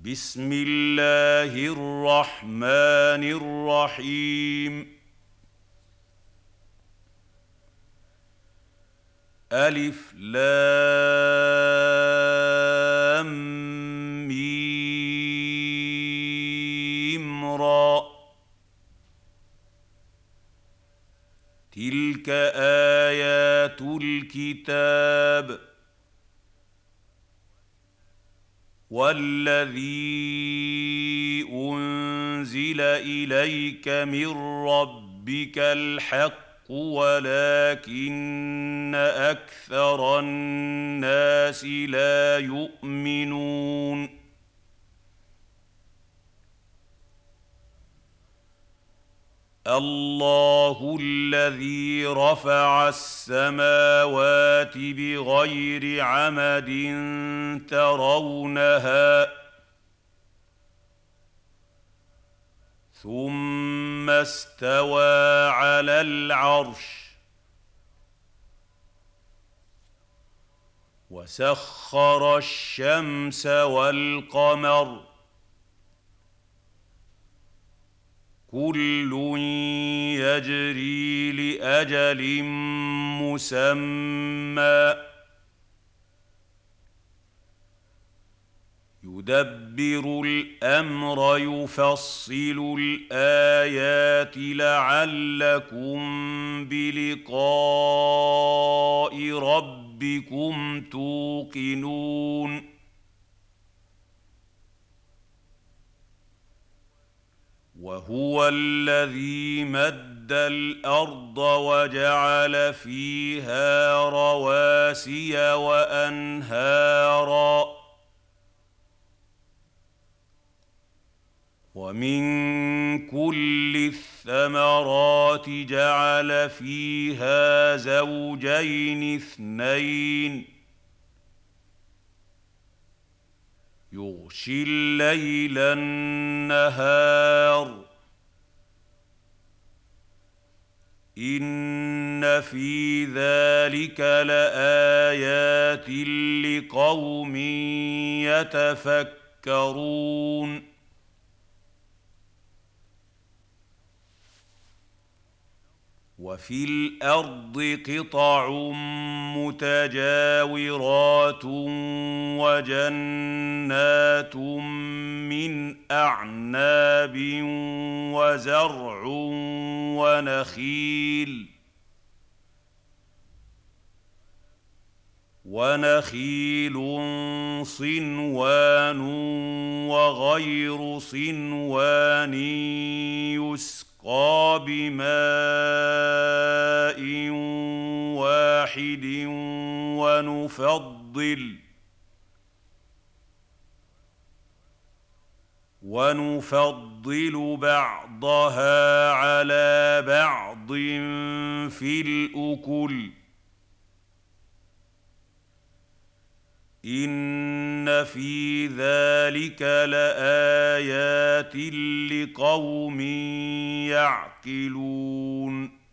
بسم الله الرحمن الرحيم. ألف لام ميم را. تلك آيات الكتاب. والذي أنزل إليك من ربك الحق ولكن أكثر الناس لا يؤمنون. الله الذي رفع السماوات بغير عمد ترونها ثم استوى على العرش وسخر الشمس والقمر كل يجري لأجل مسمى يدبر الأمر يفصل الآيات لعلكم بلقاء ربكم توقنون. وهو الذي مد الأرض وجعل فيها رواسي وأنهارا ومن كل الثمرات جعل فيها زوجين اثنين يغشي الليل النهار إن في ذلك لآيات لقوم يتفكرون. وفي الأرض قطع متجاورات وجنات من أعناب وزرع ونخيل صنوان وغير صنوان يسقى بماء واحد ونفضل بعضها على بعض في الأكل إن في ذلك لآيات لقوم يعقلون.